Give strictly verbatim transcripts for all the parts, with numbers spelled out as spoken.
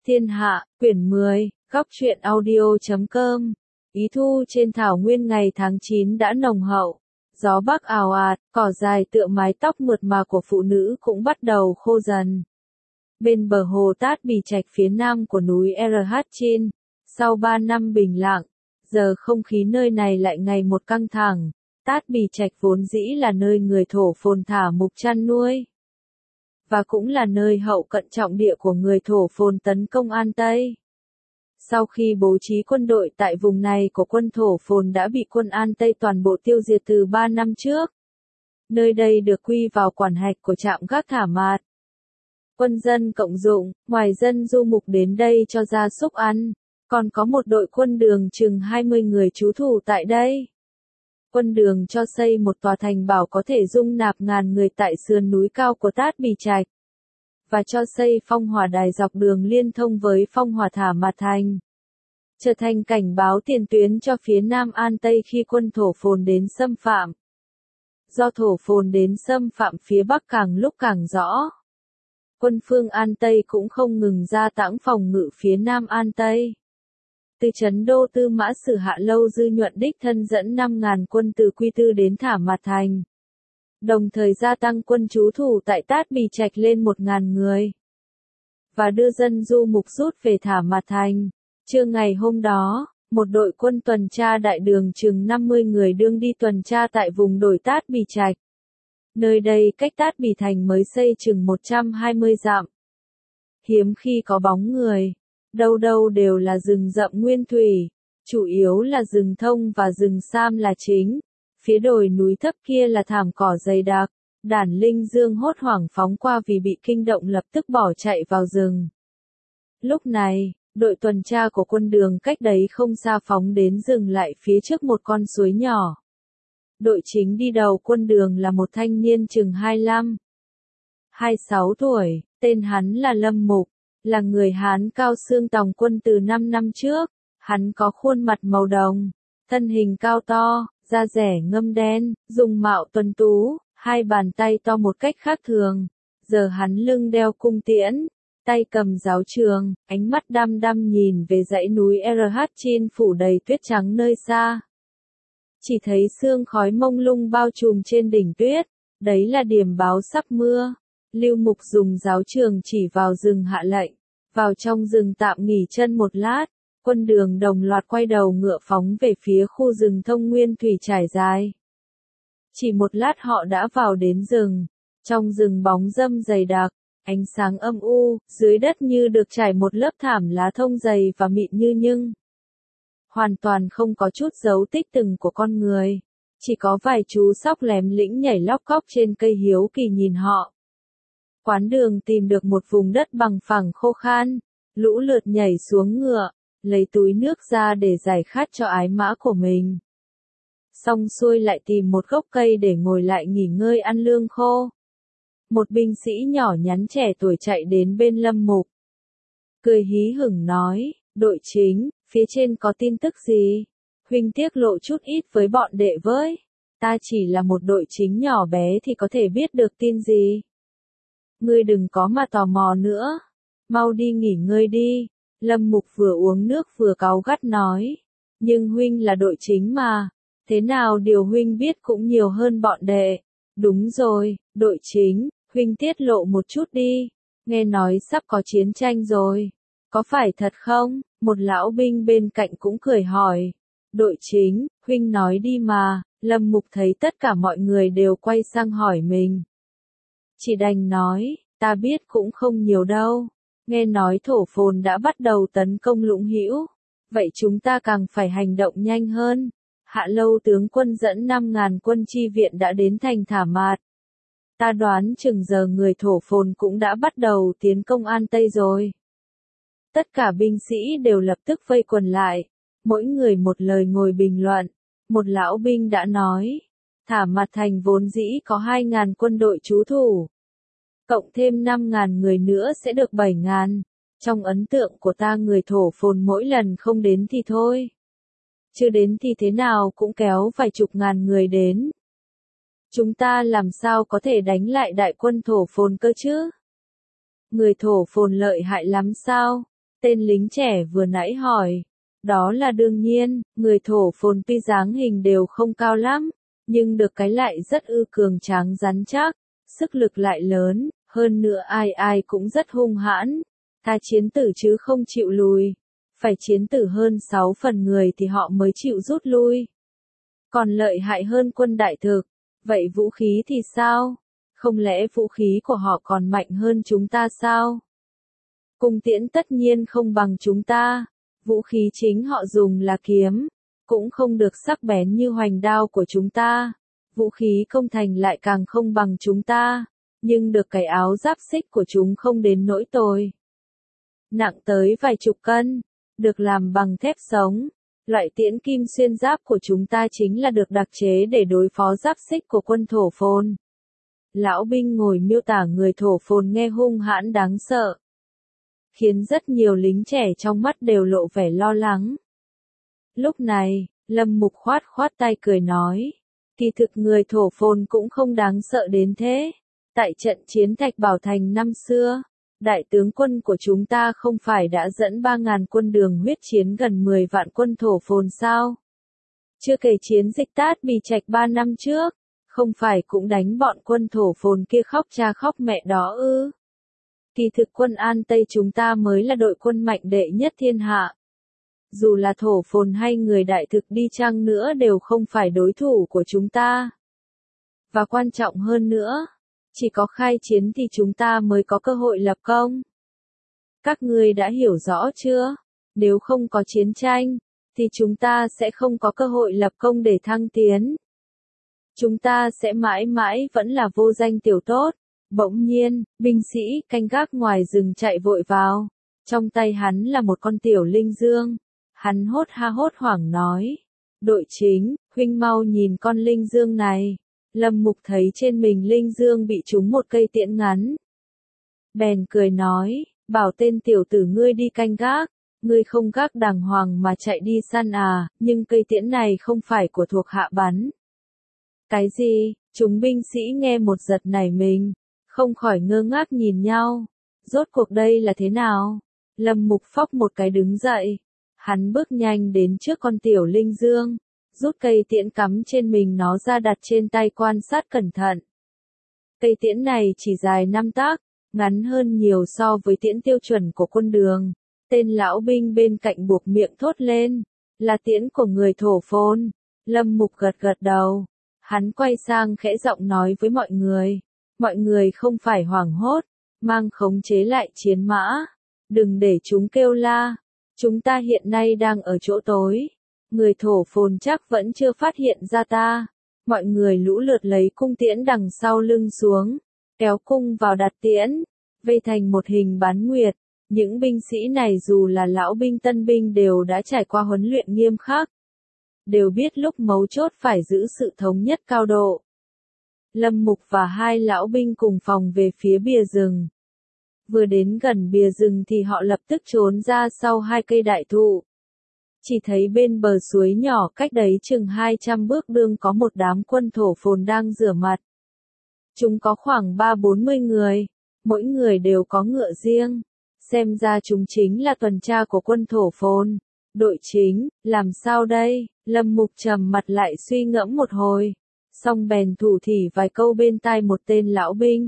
Thiên Hạ, quyển mười, góc truyện audio chấm com. Ý thu trên thảo nguyên ngày tháng chín đã nồng hậu. Gió bắc ào ạt, cỏ dài tựa mái tóc mượt mà của phụ nữ cũng bắt đầu khô dần. Bên bờ hồ Tát Bì Trạch phía nam của núi R H Chin, sau ba năm bình lặng, giờ không khí nơi này lại ngày một căng thẳng. Tát Bì Trạch vốn dĩ là nơi người thổ phồn thả mục chăn nuôi, và cũng là nơi hậu cận trọng địa của người thổ phồn tấn công An Tây. Sau khi bố trí quân đội tại vùng này của quân thổ phồn đã bị quân An Tây toàn bộ tiêu diệt từ ba năm trước. Nơi đây được quy vào quản hạch của trạm gác Thả Mạt. Quân dân cộng dụng, ngoài dân du mục đến đây cho gia súc ăn, còn có một đội quân đường chừng hai mươi người trú thủ tại đây. Quân đường cho xây một tòa thành bảo có thể dung nạp ngàn người tại sườn núi cao của Tát Bì Trạch, và cho xây phong hỏa đài dọc đường liên thông với phong hỏa Thả Mạt Thành, trở thành cảnh báo tiền tuyến cho phía nam An Tây khi quân thổ phồn đến xâm phạm. Do thổ phồn đến xâm phạm phía bắc càng lúc càng rõ, quân phương An Tây cũng không ngừng gia tăng phòng ngự phía nam An Tây. Từ trấn đô Tư Mã Sử Hạ Lâu Dư Nhuận đích thân dẫn năm ngàn quân từ Quy Tư đến Thả Mạt Thành, đồng thời gia tăng quân trú thủ tại Tát Bì Trạch lên một ngàn người, và đưa dân du mục rút về Thả Mạt Thành. Trưa ngày hôm đó, một đội quân tuần tra đại đường chừng năm mươi người đương đi tuần tra tại vùng đồi Tát Bì Trạch. Nơi đây cách Tát Bì Thành mới xây chừng một trăm hai mươi dặm. Hiếm khi có bóng người, đâu đâu đều là rừng rậm nguyên thủy, chủ yếu là rừng thông và rừng sam là chính. Phía đồi núi thấp kia là thảm cỏ dày đặc, đàn linh dương hốt hoảng phóng qua vì bị kinh động lập tức bỏ chạy vào rừng. Lúc này, đội tuần tra của quân đường cách đấy không xa phóng đến dừng lại phía trước một con suối nhỏ. Đội chính đi đầu quân đường là một thanh niên chừng hai mươi lăm, hai mươi sáu tuổi, tên hắn là Lâm Mục, là người Hán cao xương tòng quân từ năm năm trước. Hắn có khuôn mặt màu đồng, thân hình cao to, da rẻ ngâm đen, dung mạo tuấn tú, hai bàn tay to một cách khác thường. Giờ hắn lưng đeo cung tiễn, tay cầm giáo trường, ánh mắt đăm đăm nhìn về dãy núi R H Chin phủ đầy tuyết trắng nơi xa. Chỉ thấy sương khói mông lung bao trùm trên đỉnh tuyết, đấy là điểm báo sắp mưa. Lưu Mục dùng giáo trường chỉ vào rừng hạ lệnh, vào trong rừng tạm nghỉ chân một lát. Quân đường đồng loạt quay đầu ngựa phóng về phía khu rừng thông nguyên thủy trải dài. Chỉ một lát họ đã vào đến rừng. Trong rừng bóng râm dày đặc, ánh sáng âm u, dưới đất như được trải một lớp thảm lá thông dày và mịn như nhưng. Hoàn toàn không có chút dấu tích từng của con người. Chỉ có vài chú sóc lém lĩnh nhảy lóc cóc trên cây hiếu kỳ nhìn họ. Quán đường tìm được một vùng đất bằng phẳng khô khan, lũ lượt nhảy xuống ngựa, lấy túi nước ra để giải khát cho ái mã của mình. Xong xuôi lại tìm một gốc cây để ngồi lại nghỉ ngơi ăn lương khô. Một binh sĩ nhỏ nhắn trẻ tuổi chạy đến bên Lâm Mục, cười hí hửng nói, đội chính, phía trên có tin tức gì? Huynh tiết lộ chút ít với bọn đệ với. Ta chỉ là một đội chính nhỏ bé thì có thể biết được tin gì. Ngươi đừng có mà tò mò nữa. Mau đi nghỉ ngơi đi. Lâm Mục vừa uống nước vừa cáu gắt nói. Nhưng huynh là đội chính mà. Thế nào điều huynh biết cũng nhiều hơn bọn đệ. Đúng rồi, đội chính, huynh tiết lộ một chút đi. Nghe nói sắp có chiến tranh rồi. Có phải thật không? Một lão binh bên cạnh cũng cười hỏi. Đội chính, huynh nói đi mà. Lâm Mục thấy tất cả mọi người đều quay sang hỏi mình. Chỉ đành nói, ta biết cũng không nhiều đâu. Nghe nói thổ phồn đã bắt đầu tấn công Lũng Hữu, vậy chúng ta càng phải hành động nhanh hơn. Hạ Lâu tướng quân dẫn năm ngàn quân chi viện đã đến thành Thả Mạt. Ta đoán chừng giờ người thổ phồn cũng đã bắt đầu tiến công An Tây rồi. Tất cả binh sĩ đều lập tức vây quần lại, mỗi người một lời ngồi bình luận. Một lão binh đã nói, Thả Mạt Thành vốn dĩ có hai ngàn quân đội trú thủ. Cộng thêm năm ngàn người nữa sẽ được bảy ngàn. Trong ấn tượng của ta người thổ phồn mỗi lần không đến thì thôi. Chưa đến thì thế nào cũng kéo vài chục ngàn người đến. Chúng ta làm sao có thể đánh lại đại quân thổ phồn cơ chứ? Người thổ phồn lợi hại lắm sao? Tên lính trẻ vừa nãy hỏi. Đó là đương nhiên, người thổ phồn tuy dáng hình đều không cao lắm, nhưng được cái lại rất ư cường tráng rắn chắc, sức lực lại lớn, hơn nữa ai ai cũng rất hung hãn, tha chiến tử chứ không chịu lùi. Phải chiến tử hơn sáu phần người thì họ mới chịu rút lui. Còn lợi hại hơn quân đại thực, vậy vũ khí thì sao? Không lẽ vũ khí của họ còn mạnh hơn chúng ta sao? Cung tiễn tất nhiên không bằng chúng ta, vũ khí chính họ dùng là kiếm, cũng không được sắc bén như hoành đao của chúng ta, vũ khí công thành lại càng không bằng chúng ta, nhưng được cái áo giáp xích của chúng không đến nỗi tồi. Nặng tới vài chục cân, được làm bằng thép sống, loại tiễn kim xuyên giáp của chúng ta chính là được đặc chế để đối phó giáp xích của quân thổ phồn. Lão binh ngồi miêu tả người thổ phồn nghe hung hãn đáng sợ, khiến rất nhiều lính trẻ trong mắt đều lộ vẻ lo lắng. Lúc này, Lâm Mục khoát khoát tay cười nói, kỳ thực người thổ phồn cũng không đáng sợ đến thế. Tại trận chiến Thạch Bảo Thành năm xưa, đại tướng quân của chúng ta không phải đã dẫn ba ngàn quân Đường huyết chiến gần mười vạn quân thổ phồn sao? Chưa kể chiến dịch Tát Bì Trạch ba năm trước, không phải cũng đánh bọn quân thổ phồn kia khóc cha khóc mẹ đó ư? Kỳ thực quân An Tây chúng ta mới là đội quân mạnh đệ nhất thiên hạ. Dù là thổ phồn hay người đại thực đi chăng nữa đều không phải đối thủ của chúng ta. Và quan trọng hơn nữa, chỉ có khai chiến thì chúng ta mới có cơ hội lập công. Các ngươi đã hiểu rõ chưa? Nếu không có chiến tranh, thì chúng ta sẽ không có cơ hội lập công để thăng tiến. Chúng ta sẽ mãi mãi vẫn là vô danh tiểu tốt. Bỗng nhiên, binh sĩ canh gác ngoài rừng chạy vội vào. Trong tay hắn là một con tiểu linh dương. Hắn hốt ha hốt hoảng nói. Đội chính, huynh mau nhìn con linh dương này. Lâm Mục thấy trên mình linh dương bị trúng một cây tiễn ngắn. Bèn cười nói, bảo tên tiểu tử ngươi đi canh gác. Ngươi không gác đàng hoàng mà chạy đi săn à, nhưng cây tiễn này không phải của thuộc hạ bắn. Cái gì? Chúng binh sĩ nghe một giật nảy mình, không khỏi ngơ ngác nhìn nhau. Rốt cuộc đây là thế nào? Lâm Mục phóc một cái đứng dậy. Hắn bước nhanh đến trước con tiểu linh dương, rút cây tiễn cắm trên mình nó ra đặt trên tay quan sát cẩn thận. Cây tiễn này chỉ dài năm tấc, ngắn hơn nhiều so với tiễn tiêu chuẩn của quân Đường. Tên lão binh bên cạnh buộc miệng thốt lên, là tiễn của người thổ phồn. Lâm Mục gật gật đầu. Hắn quay sang khẽ giọng nói với mọi người. Mọi người không phải hoảng hốt, mang khống chế lại chiến mã. Đừng để chúng kêu la. Chúng ta hiện nay đang ở chỗ tối. Người thổ phồn chắc vẫn chưa phát hiện ra ta. Mọi người lũ lượt lấy cung tiễn đằng sau lưng xuống, kéo cung vào đặt tiễn, vây thành một hình bán nguyệt. Những binh sĩ này dù là lão binh tân binh đều đã trải qua huấn luyện nghiêm khắc. Đều biết lúc mấu chốt phải giữ sự thống nhất cao độ. Lâm Mục và hai lão binh cùng phòng về phía bìa rừng. Vừa đến gần bìa rừng thì họ lập tức trốn ra sau hai cây đại thụ. Chỉ thấy bên bờ suối nhỏ cách đấy chừng hai trăm bước đường có một đám quân thổ phồn đang rửa mặt. Chúng có khoảng ba bốn mươi người, mỗi người đều có ngựa riêng. Xem ra chúng chính là tuần tra của quân thổ phồn. Đội chính, làm sao đây? Lâm Mục trầm mặt lại suy ngẫm một hồi. Xong bèn thủ thỉ vài câu bên tai một tên lão binh.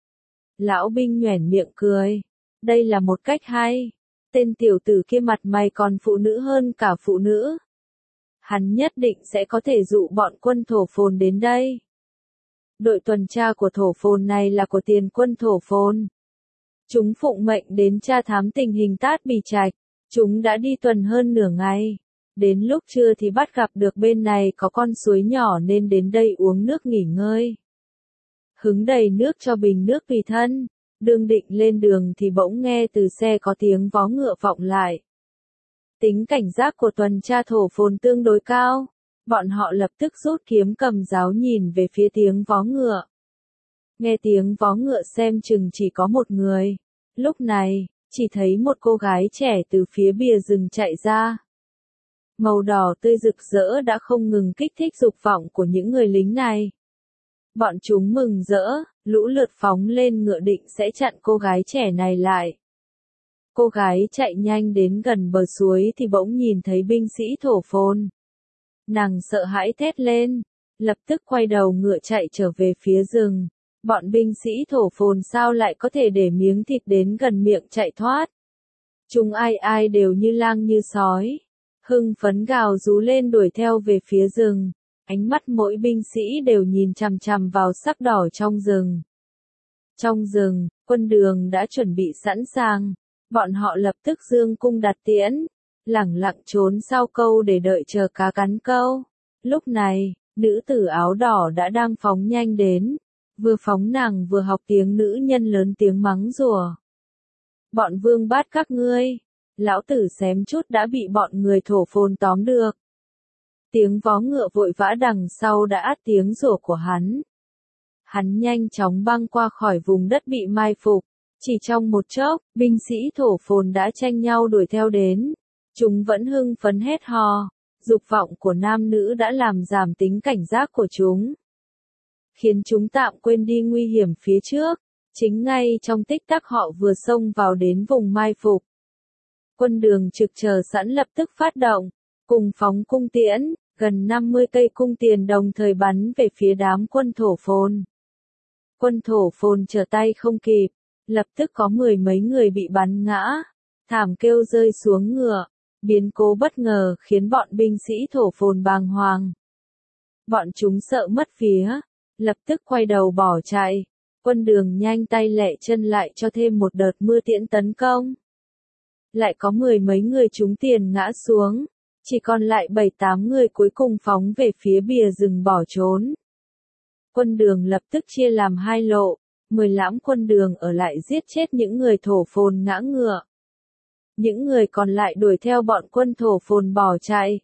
Lão binh nhoẻn miệng cười. Đây là một cách hay. Tên tiểu tử kia mặt mày còn phụ nữ hơn cả phụ nữ. Hắn nhất định sẽ có thể dụ bọn quân thổ phồn đến đây. Đội tuần tra của thổ phồn này là của tiền quân thổ phồn. Chúng phụng mệnh đến tra thám tình hình Tát Bì Trạch. Chúng đã đi tuần hơn nửa ngày. Đến lúc trưa thì bắt gặp được bên này có con suối nhỏ nên đến đây uống nước nghỉ ngơi. Hứng đầy nước cho bình nước tùy thân. Đương định lên đường thì bỗng nghe từ xe có tiếng vó ngựa vọng lại. Tính cảnh giác của tuần tra thổ phồn tương đối cao. Bọn họ lập tức rút kiếm cầm giáo nhìn về phía tiếng vó ngựa. Nghe tiếng vó ngựa xem chừng chỉ có một người. Lúc này, chỉ thấy một cô gái trẻ từ phía bìa rừng chạy ra. Màu đỏ tươi rực rỡ đã không ngừng kích thích dục vọng của những người lính này. Bọn chúng mừng rỡ, lũ lượt phóng lên ngựa định sẽ chặn cô gái trẻ này lại. Cô gái chạy nhanh đến gần bờ suối thì bỗng nhìn thấy binh sĩ thổ phồn. Nàng sợ hãi thét lên, lập tức quay đầu ngựa chạy trở về phía rừng. Bọn binh sĩ thổ phồn sao lại có thể để miếng thịt đến gần miệng chạy thoát. Chúng ai ai đều như lang như sói. Hưng phấn gào rú lên đuổi theo về phía rừng. Ánh mắt mỗi binh sĩ đều nhìn chằm chằm vào sắc đỏ trong rừng. Trong rừng, quân đường đã chuẩn bị sẵn sàng. Bọn họ lập tức dương cung đặt tiễn, lẳng lặng trốn sau câu để đợi chờ cá cắn câu. Lúc này, nữ tử áo đỏ đã đang phóng nhanh đến. Vừa phóng nàng vừa học tiếng nữ nhân lớn tiếng mắng rủa. Bọn vương bát các ngươi, lão tử xém chút đã bị bọn người thổ phồn tóm được. Tiếng vó ngựa vội vã đằng sau đã át tiếng rủa của hắn. Hắn nhanh chóng băng qua khỏi vùng đất bị mai phục. Chỉ trong một chốc, binh sĩ thổ phồn đã tranh nhau đuổi theo đến. Chúng vẫn hưng phấn hét hò. Dục vọng của nam nữ đã làm giảm tính cảnh giác của chúng, khiến chúng tạm quên đi nguy hiểm phía trước. Chính ngay trong tích tắc họ vừa xông vào đến vùng mai phục. Quân đường trực chờ sẵn lập tức phát động, cùng phóng cung tiễn, gần năm mươi cây cung tiền đồng thời bắn về phía đám quân thổ phồn. Quân thổ phồn trở tay không kịp, lập tức có mười mấy người bị bắn ngã, thảm kêu rơi xuống ngựa. Biến cố bất ngờ khiến bọn binh sĩ thổ phồn bàng hoàng. Bọn chúng sợ mất vía, lập tức quay đầu bỏ chạy. Quân đường nhanh tay lẹ chân lại cho thêm một đợt mưa tiễn tấn công. Lại có mười mấy người trúng tiền ngã xuống, chỉ còn lại bảy tám người cuối cùng phóng về phía bìa rừng bỏ trốn. Quân đường lập tức chia làm hai lộ, mười lãm quân đường ở lại giết chết những người thổ phồn ngã ngựa. Những người còn lại đuổi theo bọn quân thổ phồn bỏ chạy.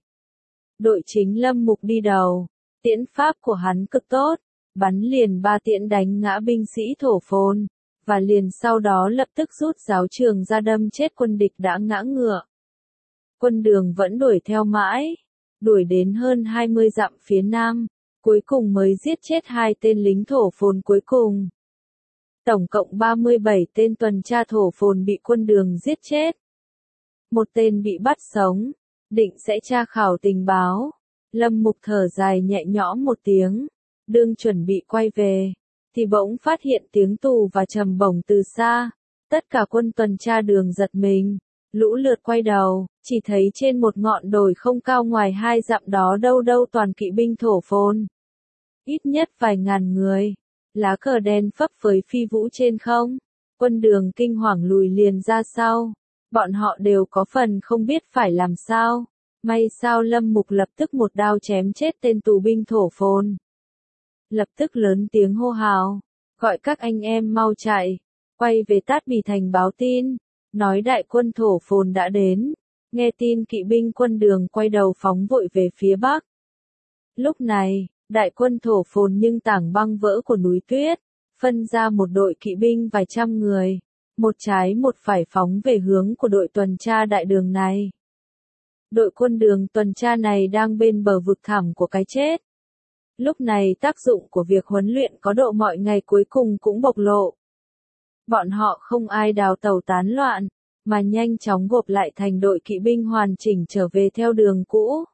Đội chính Lâm Mục đi đầu, tiễn pháp của hắn cực tốt, bắn liền ba tiễn đánh ngã binh sĩ thổ phồn, và liền sau đó lập tức rút giáo trường ra đâm chết quân địch đã ngã ngựa. Quân đường vẫn đuổi theo mãi, đuổi đến hơn hai mươi dặm phía nam, cuối cùng mới giết chết hai tên lính thổ phồn cuối cùng. Tổng cộng ba mươi bảy tên tuần tra thổ phồn bị quân đường giết chết. Một tên bị bắt sống, định sẽ tra khảo tình báo. Lâm Mục thở dài nhẹ nhõm một tiếng, đương chuẩn bị quay về, thì bỗng phát hiện tiếng tù và trầm bổng từ xa. Tất cả quân tuần tra đường giật mình, lũ lượt quay đầu, chỉ thấy trên một ngọn đồi không cao ngoài hai dặm đó đâu đâu toàn kỵ binh thổ phồn. Ít nhất vài ngàn người, lá cờ đen phấp phới phi vũ trên không. Quân đường kinh hoàng lùi liền ra sau. Bọn họ đều có phần không biết phải làm sao. May sao Lâm Mục lập tức một đao chém chết tên tù binh thổ phồn. Lập tức lớn tiếng hô hào, gọi các anh em mau chạy, quay về Tát Bì Thành báo tin, nói đại quân thổ phồn đã đến. Nghe tin kỵ binh quân đường quay đầu phóng vội về phía bắc. Lúc này, đại quân thổ phồn nhưng tảng băng vỡ của núi tuyết, phân ra một đội kỵ binh vài trăm người. Một trái một phải phóng về hướng của đội tuần tra đại đường này. Đội quân đường tuần tra này đang bên bờ vực thẳm của cái chết. Lúc này tác dụng của việc huấn luyện có độ mọi ngày cuối cùng cũng bộc lộ. Bọn họ không ai đào tẩu tán loạn, mà nhanh chóng gộp lại thành đội kỵ binh hoàn chỉnh trở về theo đường cũ.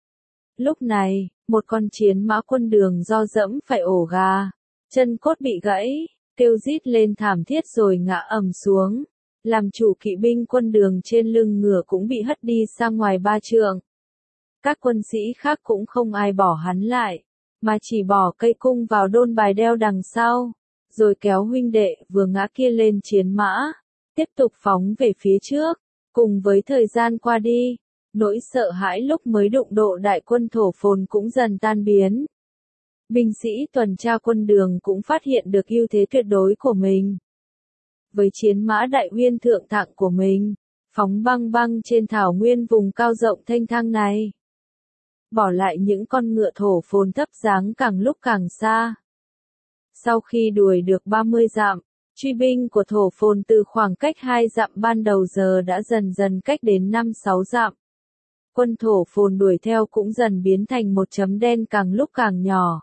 Lúc này, một con chiến mã quân đường do dẫm phải ổ gà, chân cốt bị gãy, kêu rít lên thảm thiết rồi ngã ầm xuống. Làm chủ kỵ binh quân đường trên lưng ngựa cũng bị hất đi sang ngoài ba trượng. Các quân sĩ khác cũng không ai bỏ hắn lại, mà chỉ bỏ cây cung vào đôn bài đeo đằng sau, rồi kéo huynh đệ vừa ngã kia lên chiến mã, tiếp tục phóng về phía trước. Cùng với thời gian qua đi, nỗi sợ hãi lúc mới đụng độ đại quân thổ phồn cũng dần tan biến. Binh sĩ tuần tra quân đường cũng phát hiện được ưu thế tuyệt đối của mình. Với chiến mã đại uyên thượng thặng của mình, phóng băng băng trên thảo nguyên vùng cao rộng thênh thang này. Bỏ lại những con ngựa thổ phồn thấp dáng càng lúc càng xa. Sau khi đuổi được ba mươi dặm, truy binh của thổ phồn từ khoảng cách hai dặm ban đầu giờ đã dần dần cách đến năm sáu dặm. Quân thổ phồn đuổi theo cũng dần biến thành một chấm đen càng lúc càng nhỏ.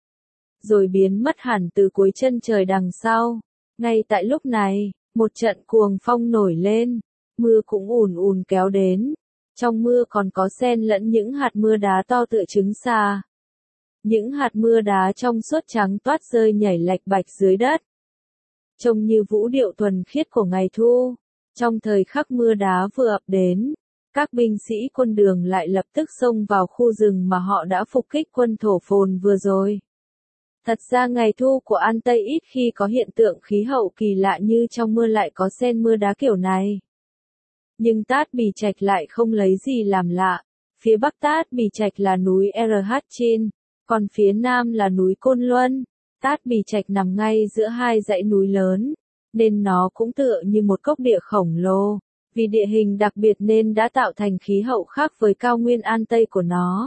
Rồi biến mất hẳn từ cuối chân trời đằng sau. Ngay tại lúc này, một trận cuồng phong nổi lên, mưa cũng ùn ùn kéo đến. Trong mưa còn có xen lẫn những hạt mưa đá to tựa trứng xà. Những hạt mưa đá trong suốt trắng toát rơi nhảy lạch bạch dưới đất. Trông như vũ điệu thuần khiết của ngày thu. Trong thời khắc mưa đá vừa ập đến, các binh sĩ quân Đường lại lập tức xông vào khu rừng mà họ đã phục kích quân thổ phồn vừa rồi. Thật ra ngày thu của An Tây ít khi có hiện tượng khí hậu kỳ lạ như trong mưa lại có xen mưa đá kiểu này. Nhưng Tát Bì Trạch lại không lấy gì làm lạ. Phía bắc Tát Bì Trạch là núi R H Chin, còn phía nam là núi Côn Luân. Tát Bì Trạch nằm ngay giữa hai dãy núi lớn, nên nó cũng tựa như một cốc địa khổng lồ. Vì địa hình đặc biệt nên đã tạo thành khí hậu khác với cao nguyên An Tây của nó.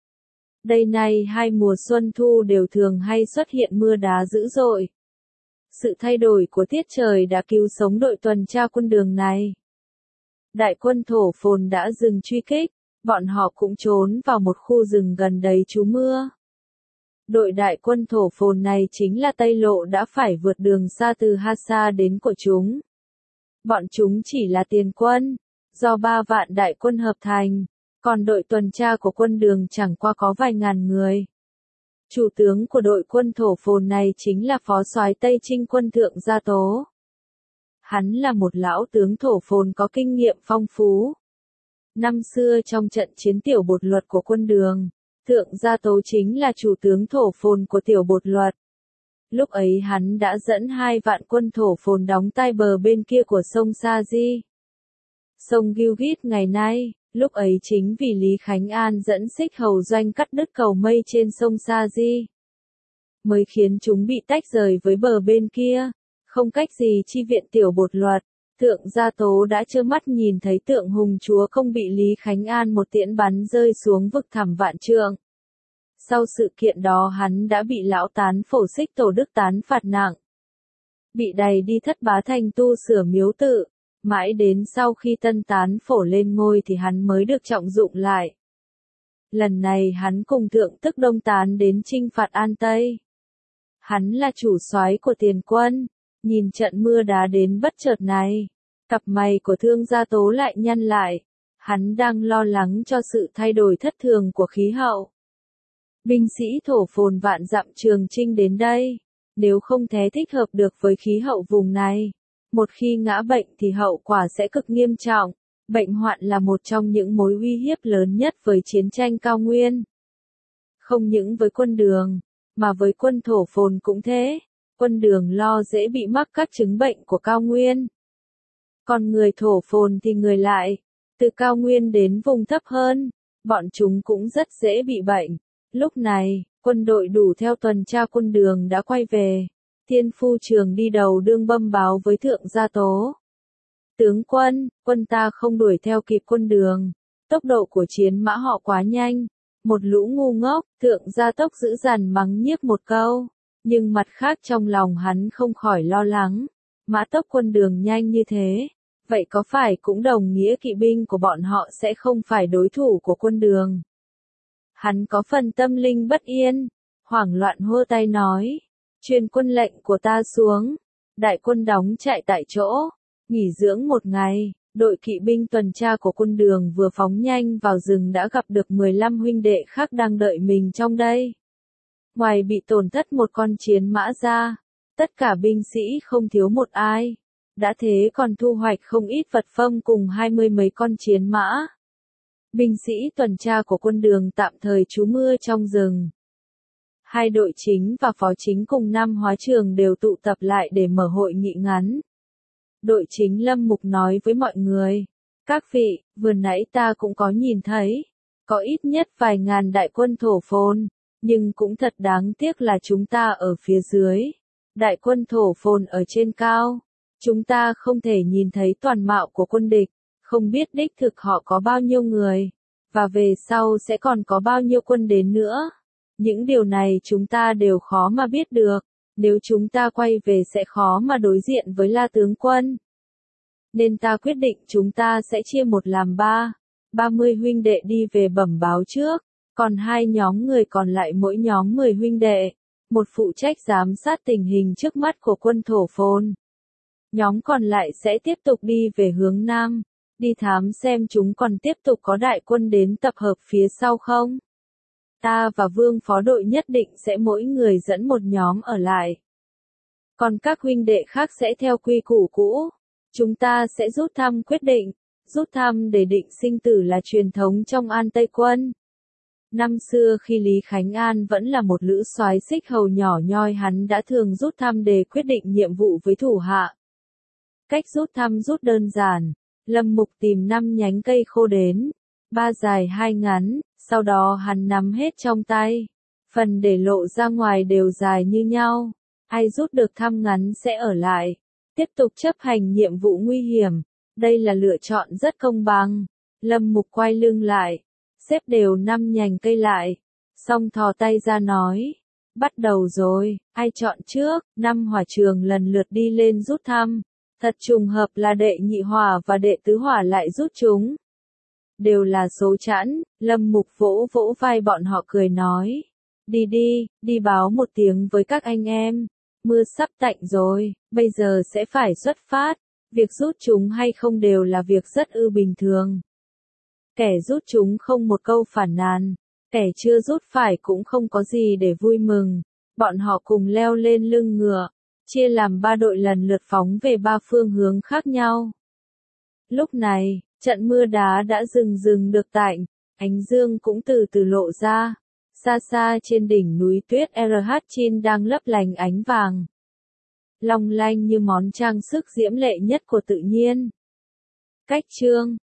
Đây này hai mùa xuân thu đều thường hay xuất hiện mưa đá dữ dội. Sự thay đổi của tiết trời đã cứu sống đội tuần tra quân Đường này. Đại quân thổ phồn đã dừng truy kích, bọn họ cũng trốn vào một khu rừng gần đấy trú mưa. Đội đại quân thổ phồn này chính là Tây Lộ đã phải vượt đường xa từ Hasa đến của chúng. Bọn chúng chỉ là tiền quân, do ba vạn đại quân hợp thành, còn đội tuần tra của quân Đường chẳng qua có vài ngàn người. Chủ tướng của đội quân thổ phồn này chính là phó soái Tây Trinh quân Thượng Gia Tố. Hắn là một lão tướng thổ phồn có kinh nghiệm phong phú. Năm xưa trong trận chiến tiểu bột luật của quân Đường, Thượng Gia Tố chính là chủ tướng thổ phồn của tiểu bột luật. Lúc ấy hắn đã dẫn hai vạn quân thổ phồn đóng tai bờ bên kia của sông Sa Di. Sông Gilgit ngày nay, lúc ấy chính vì Lý Khánh An dẫn Xích Hầu Doanh cắt đứt cầu mây trên sông Sa Di, mới khiến chúng bị tách rời với bờ bên kia, không cách gì chi viện tiểu bột luật. Thượng Gia Tố đã trơ mắt nhìn thấy Tượng Hùng Chúa Công bị Lý Khánh An một tiễn bắn rơi xuống vực thẳm vạn trượng. Sau sự kiện đó hắn đã bị lão tán phổ Xích Tổ Đức tán phạt nặng. Bị đày đi Thất Bá Thành tu sửa miếu tự, mãi đến sau khi tân tán phổ lên ngôi thì hắn mới được trọng dụng lại. Lần này hắn cùng Thượng Tức Đông Tán đến chinh phạt An Tây. Hắn là chủ soái của tiền quân, nhìn trận mưa đá đến bất chợt này, cặp mày của Thương Gia Tố lại nhăn lại, hắn đang lo lắng cho sự thay đổi thất thường của khí hậu. Binh sĩ thổ phồn vạn dặm trường chinh đến đây, nếu không thể thích hợp được với khí hậu vùng này, một khi ngã bệnh thì hậu quả sẽ cực nghiêm trọng. Bệnh hoạn là một trong những mối uy hiếp lớn nhất với chiến tranh cao nguyên. Không những với quân Đường, mà với quân thổ phồn cũng thế, quân Đường lo dễ bị mắc các chứng bệnh của cao nguyên. Còn người thổ phồn thì người lại, từ cao nguyên đến vùng thấp hơn, bọn chúng cũng rất dễ bị bệnh. Lúc này, quân đội đủ theo tuần tra quân Đường đã quay về. Thiên Phu Trường đi đầu đương bẩm báo với Thượng Gia Tố. Tướng quân, quân ta không đuổi theo kịp quân Đường. Tốc độ của chiến mã họ quá nhanh. Một lũ ngu ngốc, Thượng Gia Tốc dữ dằn mắng nhiếc một câu. Nhưng mặt khác trong lòng hắn không khỏi lo lắng. Mã tốc quân Đường nhanh như thế, vậy có phải cũng đồng nghĩa kỵ binh của bọn họ sẽ không phải đối thủ của quân Đường? Hắn có phần tâm linh bất yên, hoảng loạn hô tay nói, truyền quân lệnh của ta xuống. Đại quân đóng trại tại chỗ, nghỉ dưỡng một ngày. Đội kỵ binh tuần tra của quân Đường vừa phóng nhanh vào rừng đã gặp được mười lăm huynh đệ khác đang đợi mình trong đây. Ngoài bị tổn thất một con chiến mã ra, tất cả binh sĩ không thiếu một ai. Đã thế còn thu hoạch không ít vật phẩm cùng hai mươi mấy con chiến mã. Binh sĩ tuần tra của quân Đường tạm thời trú mưa trong rừng. Hai đội chính và phó chính cùng năm hóa trường đều tụ tập lại để mở hội nghị ngắn. Đội chính Lâm Mục nói với mọi người, các vị, vừa nãy ta cũng có nhìn thấy, có ít nhất vài ngàn đại quân thổ phồn, nhưng cũng thật đáng tiếc là chúng ta ở phía dưới, đại quân thổ phồn ở trên cao, chúng ta không thể nhìn thấy toàn mạo của quân địch, không biết đích thực họ có bao nhiêu người, và về sau sẽ còn có bao nhiêu quân đến nữa. Những điều này chúng ta đều khó mà biết được, nếu chúng ta quay về sẽ khó mà đối diện với La tướng quân. Nên ta quyết định chúng ta sẽ chia một làm ba, ba mươi huynh đệ đi về bẩm báo trước, còn hai nhóm người còn lại mỗi nhóm mười huynh đệ, một phụ trách giám sát tình hình trước mắt của quân thổ phồn. Nhóm còn lại sẽ tiếp tục đi về hướng Nam, đi thám xem chúng còn tiếp tục có đại quân đến tập hợp phía sau không. Ta và Vương phó đội nhất định sẽ mỗi người dẫn một nhóm ở lại. Còn các huynh đệ khác sẽ theo quy củ cũ. Chúng ta sẽ rút thăm quyết định. Rút thăm để định sinh tử là truyền thống trong An Tây quân. Năm xưa khi Lý Khánh An vẫn là một lữ soái xích hầu nhỏ nhoi, hắn đã thường rút thăm để quyết định nhiệm vụ với thủ hạ. Cách rút thăm rút đơn giản. Lâm Mục tìm năm nhánh cây khô đến, ba dài hai ngắn, sau đó hắn nắm hết trong tay. Phần để lộ ra ngoài đều dài như nhau. Ai rút được thăm ngắn sẽ ở lại, tiếp tục chấp hành nhiệm vụ nguy hiểm. Đây là lựa chọn rất công bằng. Lâm Mục quay lưng lại, xếp đều năm nhành cây lại, xong thò tay ra nói, bắt đầu rồi, ai chọn trước. Năm hỏa trường lần lượt đi lên rút thăm. Thật trùng hợp là đệ nhị hỏa và đệ tứ hỏa lại rút chúng. Đều là số chẵn. Lâm Mục vỗ vỗ vai bọn họ cười nói, đi đi, đi báo một tiếng với các anh em. Mưa sắp tạnh rồi, bây giờ sẽ phải xuất phát. Việc rút chúng hay không đều là việc rất ư bình thường. Kẻ rút chúng không một câu phản nàn, kẻ chưa rút phải cũng không có gì để vui mừng. Bọn họ cùng leo lên lưng ngựa, chia làm ba đội lần lượt phóng về ba phương hướng khác nhau. Lúc này, trận mưa đá đã dừng dừng được tạnh, ánh dương cũng từ từ lộ ra. Xa xa trên đỉnh núi tuyết rờ hát Chin đang lấp lánh ánh vàng, long lanh như món trang sức diễm lệ nhất của tự nhiên. Cách chương